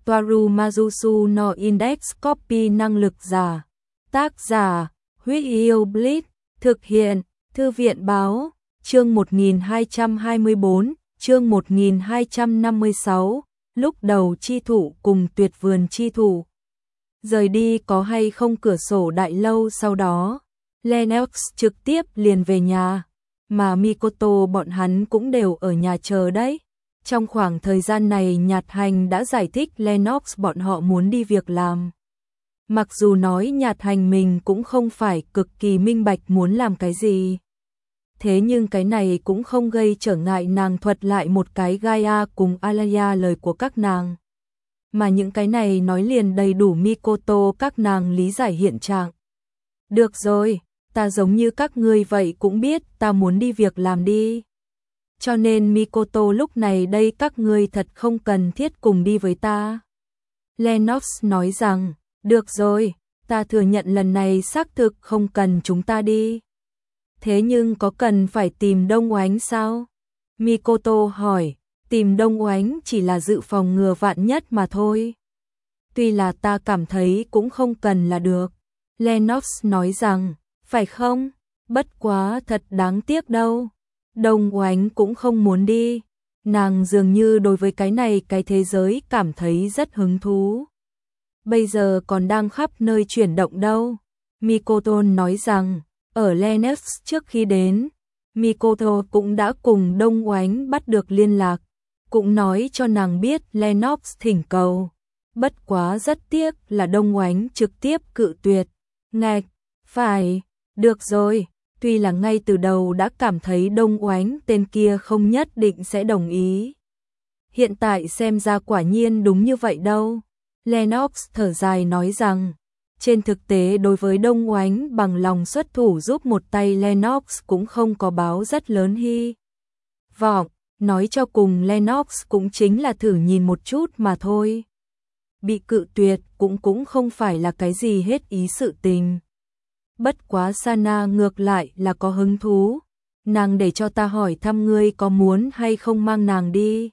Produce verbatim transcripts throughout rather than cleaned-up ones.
Toaru Majusu no Index Copy năng lực giả. Tác giả, Huyết Yêu Blitz, thực hiện, Thư viện báo, chương một nghìn hai trăm hai mươi bốn, chương một nghìn hai trăm năm mươi sáu, lúc đầu chi thủ cùng tuyệt vườn chi thủ. Rời đi có hay không cửa sổ đại lâu sau đó, Lennox trực tiếp liền về nhà, mà Mikoto bọn hắn cũng đều ở nhà chờ đấy. Trong khoảng thời gian này Nhạt Hành đã giải thích Lennox bọn họ muốn đi việc làm. Mặc dù nói Nhạt Hành mình cũng không phải cực kỳ minh bạch muốn làm cái gì. Thế nhưng cái này cũng không gây trở ngại nàng thuật lại một cái Gaia cùng Alaya lời của các nàng. Mà những cái này nói liền đầy đủ Mikoto các nàng lý giải hiện trạng. Được rồi, ta giống như các ngươi vậy cũng biết ta muốn đi việc làm đi. Cho nên Mikoto lúc này đây các ngươi thật không cần thiết cùng đi với ta. Lennox nói rằng, được rồi, ta thừa nhận lần này xác thực không cần chúng ta đi. Thế nhưng có cần phải tìm Đông Oánh sao? Mikoto hỏi, tìm Đông Oánh chỉ là dự phòng ngừa vạn nhất mà thôi. Tuy là ta cảm thấy cũng không cần là được. Lennox nói rằng, phải không? Bất quá thật đáng tiếc đâu. Đông Oánh cũng không muốn đi. Nàng dường như đối với cái này cái thế giới cảm thấy rất hứng thú. Bây giờ còn đang khắp nơi chuyển động đâu. Mikoto nói rằng, ở Lennox trước khi đến, Mikoto cũng đã cùng Đông Oánh bắt được liên lạc, cũng nói cho nàng biết Lennox thỉnh cầu. Bất quá rất tiếc là Đông Oánh trực tiếp cự tuyệt. Ngạch, phải, được rồi, tuy là ngay từ đầu đã cảm thấy Đông Oánh tên kia không nhất định sẽ đồng ý. Hiện tại xem ra quả nhiên đúng như vậy đâu. Lennox thở dài nói rằng, trên thực tế đối với Đông Oánh bằng lòng xuất thủ giúp một tay Lennox cũng không có báo rất lớn hy vọng, nói cho cùng Lennox cũng chính là thử nhìn một chút mà thôi. Bị cự tuyệt cũng cũng không phải là cái gì hết ý sự tình. Bất quá Sana ngược lại là có hứng thú, nàng để cho ta hỏi thăm ngươi có muốn hay không mang nàng đi.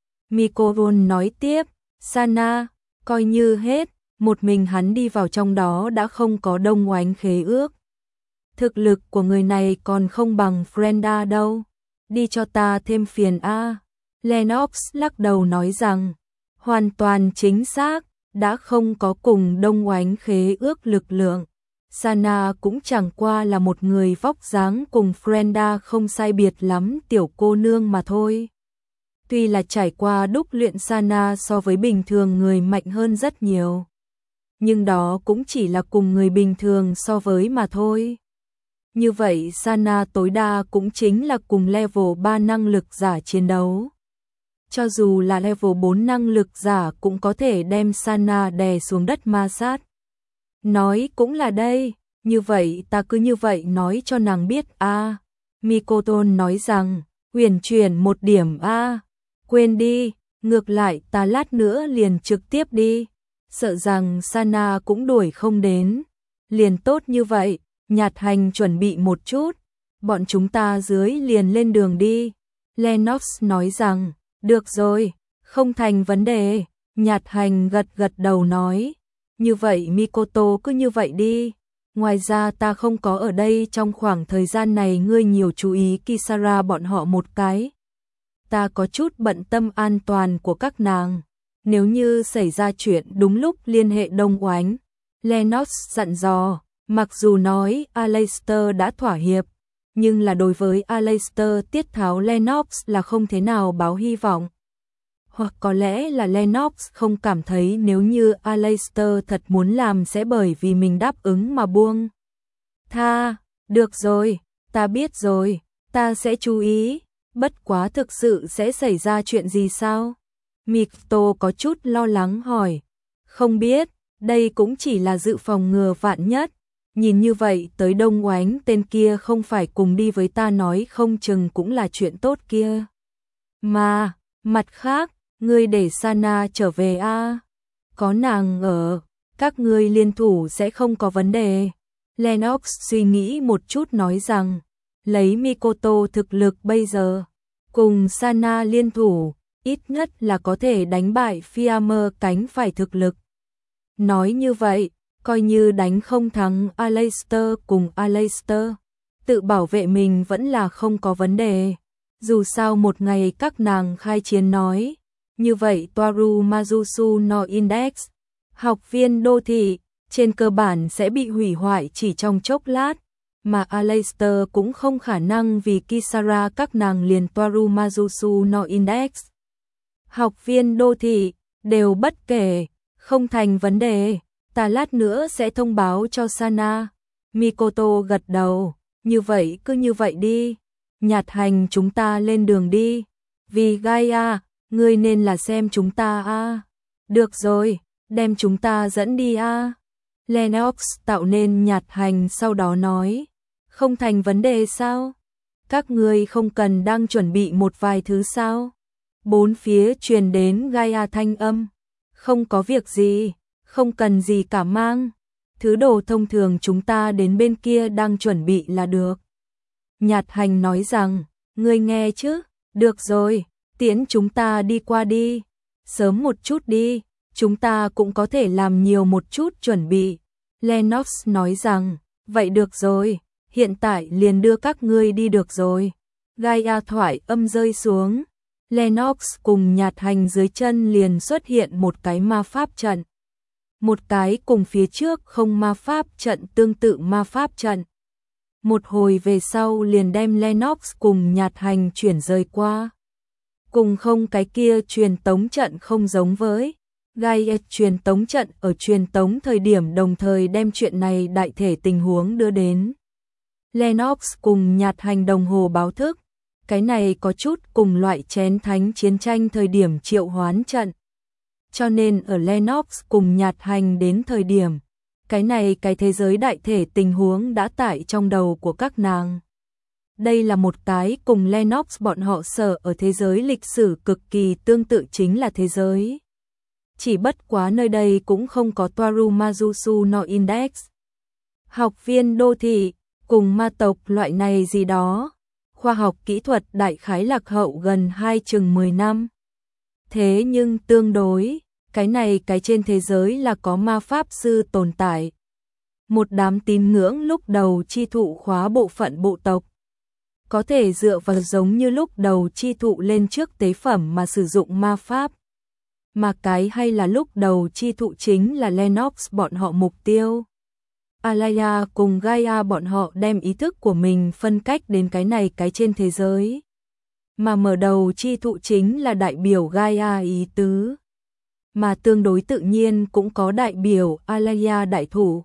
Mikoto nói tiếp, Sana, coi như hết, một mình hắn đi vào trong đó đã không có Đông Oánh khế ước. Thực lực của người này còn không bằng Frenda đâu, đi cho ta thêm phiền a. Lennox lắc đầu nói rằng, hoàn toàn chính xác, đã không có cùng Đông Oánh khế ước lực lượng. Sana cũng chẳng qua là một người vóc dáng cùng Frenda không sai biệt lắm tiểu cô nương mà thôi. Tuy là trải qua đúc luyện Sana so với bình thường người mạnh hơn rất nhiều. Nhưng đó cũng chỉ là cùng người bình thường so với mà thôi. Như vậy Sana tối đa cũng chính là cùng level ba năng lực giả chiến đấu. Cho dù là level bốn năng lực giả cũng có thể đem Sana đè xuống đất ma sát. Nói cũng là đây, như vậy ta cứ như vậy nói cho nàng biết a. À, Mikoto nói rằng, huyền chuyển một điểm a. À, quên đi, ngược lại ta lát nữa liền trực tiếp đi. Sợ rằng Sana cũng đuổi không đến. Liền tốt như vậy, Nhạt Hành chuẩn bị một chút, bọn chúng ta dưới liền lên đường đi. Lennox nói rằng, được rồi, không thành vấn đề. Nhạt Hành gật gật đầu nói, như vậy Mikoto cứ như vậy đi. Ngoài ra ta không có ở đây trong khoảng thời gian này, ngươi nhiều chú ý Kisara bọn họ một cái. Ta có chút bận tâm an toàn của các nàng. Nếu như xảy ra chuyện đúng lúc liên hệ Đông Oánh. Lennox dặn dò, mặc dù nói Aleister đã thỏa hiệp, nhưng là đối với Aleister tiết tháo Lennox là không thế nào báo hy vọng. Hoặc có lẽ là Lennox không cảm thấy nếu như Aleister thật muốn làm sẽ bởi vì mình đáp ứng mà buông tha. Được rồi, ta biết rồi, ta sẽ chú ý. Bất quá thực sự sẽ xảy ra chuyện gì sao? Mikoto có chút lo lắng hỏi. Không biết, đây cũng chỉ là dự phòng ngừa vạn nhất. Nhìn như vậy tới Đông Oánh tên kia không phải cùng đi với ta, nói không chừng cũng là chuyện tốt kia. Mà, mặt khác, ngươi để Sana trở về a. À? Có nàng ở, các ngươi liên thủ sẽ không có vấn đề. Lennox suy nghĩ một chút nói rằng, lấy Mikoto thực lực bây giờ, cùng Sana liên thủ, ít nhất là có thể đánh bại Fiammer cánh phải thực lực. Nói như vậy, coi như đánh không thắng Aleister cùng Aleister, tự bảo vệ mình vẫn là không có vấn đề. Dù sao một ngày các nàng khai chiến nói, như vậy Toaru Mazusu no Index, học viên đô thị, trên cơ bản sẽ bị hủy hoại chỉ trong chốc lát, mà Aleister cũng không khả năng vì Kisara các nàng liền Toaru Mazusu no Index. Học viên đô thị, đều bất kể, không thành vấn đề, ta lát nữa sẽ thông báo cho Sana. Mikoto gật đầu, như vậy cứ như vậy đi, Nhạt Hành chúng ta lên đường đi, vì Gaia, ngươi nên là xem chúng ta a. Được rồi, đem chúng ta dẫn đi a. Lennox tạo nên Nhạt Hành sau đó nói, không thành vấn đề sao? Các ngươi không cần đang chuẩn bị một vài thứ sao? Bốn phía truyền đến Gaia thanh âm, không có việc gì, không cần gì cả mang, thứ đồ thông thường chúng ta đến bên kia đang chuẩn bị là được. Nhạt Hành nói rằng, ngươi nghe chứ, được rồi, tiễn chúng ta đi qua đi, sớm một chút đi, chúng ta cũng có thể làm nhiều một chút chuẩn bị. Lennox nói rằng, vậy được rồi, hiện tại liền đưa các ngươi đi được rồi. Gaia thoại âm rơi xuống, Lennox cùng Nhạt Hành dưới chân liền xuất hiện một cái ma pháp trận. Một cái cùng phía trước không ma pháp trận tương tự ma pháp trận. Một hồi về sau liền đem Lennox cùng Nhạt Hành chuyển rời qua. Cùng không cái kia truyền tống trận không giống với. Gaia truyền tống trận ở truyền tống thời điểm đồng thời đem chuyện này đại thể tình huống đưa đến. Lennox cùng Nhạt Hành đồng hồ báo thức. Cái này có chút cùng loại chén thánh chiến tranh thời điểm triệu hoán trận. Cho nên ở Lennox cùng Nhạt Hành đến thời điểm, cái này cái thế giới đại thể tình huống đã tại trong đầu của các nàng. Đây là một cái cùng Lennox bọn họ sở ở thế giới lịch sử cực kỳ tương tự chính là thế giới. Chỉ bất quá nơi đây cũng không có Toaru Mazusu no Index. Học viên đô thị, cùng ma tộc loại này gì đó. Khoa học kỹ thuật đại khái lạc hậu gần hai chừng mười năm. Thế nhưng tương đối, cái này cái trên thế giới là có ma pháp sư tồn tại. Một đám tín ngưỡng lúc đầu chi thụ khóa bộ phận bộ tộc. Có thể dựa vào giống như lúc đầu chi thụ lên trước tế phẩm mà sử dụng ma pháp. Mà cái hay là lúc đầu chi thụ chính là Lennox bọn họ mục tiêu. Alaya cùng Gaia bọn họ đem ý thức của mình phân cách đến cái này cái trên thế giới. Mà mở đầu chi thụ chính là đại biểu Gaia ý tứ. Mà tương đối tự nhiên cũng có đại biểu Alaya đại thủ.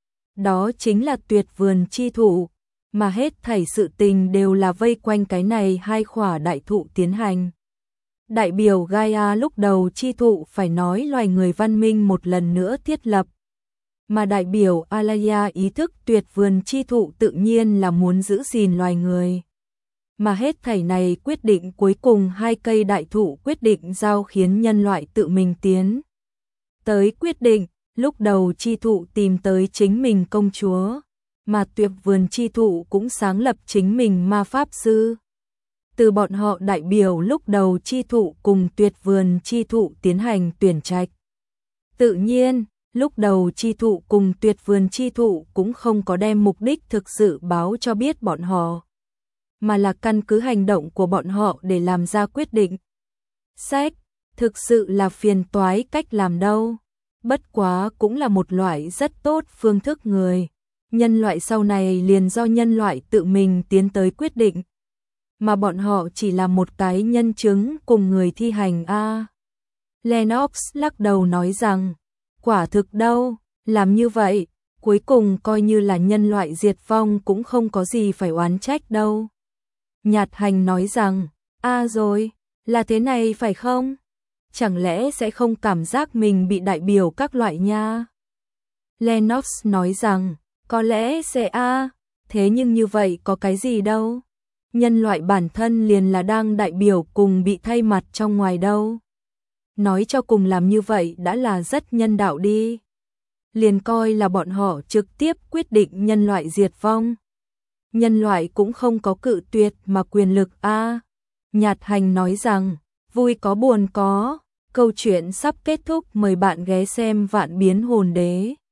Đó chính là tuyệt vườn chi thụ, mà hết thảy sự tình đều là vây quanh cái này hai khỏa đại thụ tiến hành. Đại biểu Gaia lúc đầu chi thụ phải nói loài người văn minh một lần nữa thiết lập. Mà đại biểu Alaya ý thức tuyệt vườn chi thụ tự nhiên là muốn giữ gìn loài người. Mà hết thảy này quyết định cuối cùng hai cây đại thụ quyết định giao khiến nhân loại tự mình tiến. Tới quyết định, lúc đầu chi thụ tìm tới chính mình công chúa, mà tuyệt vườn chi thụ cũng sáng lập chính mình ma pháp sư. Từ bọn họ đại biểu lúc đầu chi thụ cùng tuyệt vườn chi thụ tiến hành tuyển trạch. Tự nhiên, lúc đầu chi thụ cùng tuyệt vườn chi thụ cũng không có đem mục đích thực sự báo cho biết bọn họ, mà là căn cứ hành động của bọn họ để làm ra quyết định. Sách, thực sự là phiền toái cách làm đâu. Bất quá cũng là một loại rất tốt phương thức người. Nhân loại sau này liền do nhân loại tự mình tiến tới quyết định. Mà bọn họ chỉ là một cái nhân chứng cùng người thi hành a. Lennox lắc đầu nói rằng, quả thực đâu, làm như vậy, cuối cùng coi như là nhân loại diệt vong cũng không có gì phải oán trách đâu. Nhạt Hành nói rằng, a rồi, là thế này phải không? Chẳng lẽ sẽ không cảm giác mình bị đại biểu các loại nha? Lennox nói rằng, có lẽ sẽ a, thế nhưng như vậy có cái gì đâu? Nhân loại bản thân liền là đang đại biểu cùng bị thay mặt trong ngoài đâu. Nói cho cùng làm như vậy đã là rất nhân đạo đi. Liền coi là bọn họ trực tiếp quyết định nhân loại diệt vong. Nhân loại cũng không có cự tuyệt mà quyền lực a. Nhạt Hành nói rằng, vui có buồn có, câu chuyện sắp kết thúc, mời bạn ghé xem Vạn Biến Hồn Đế.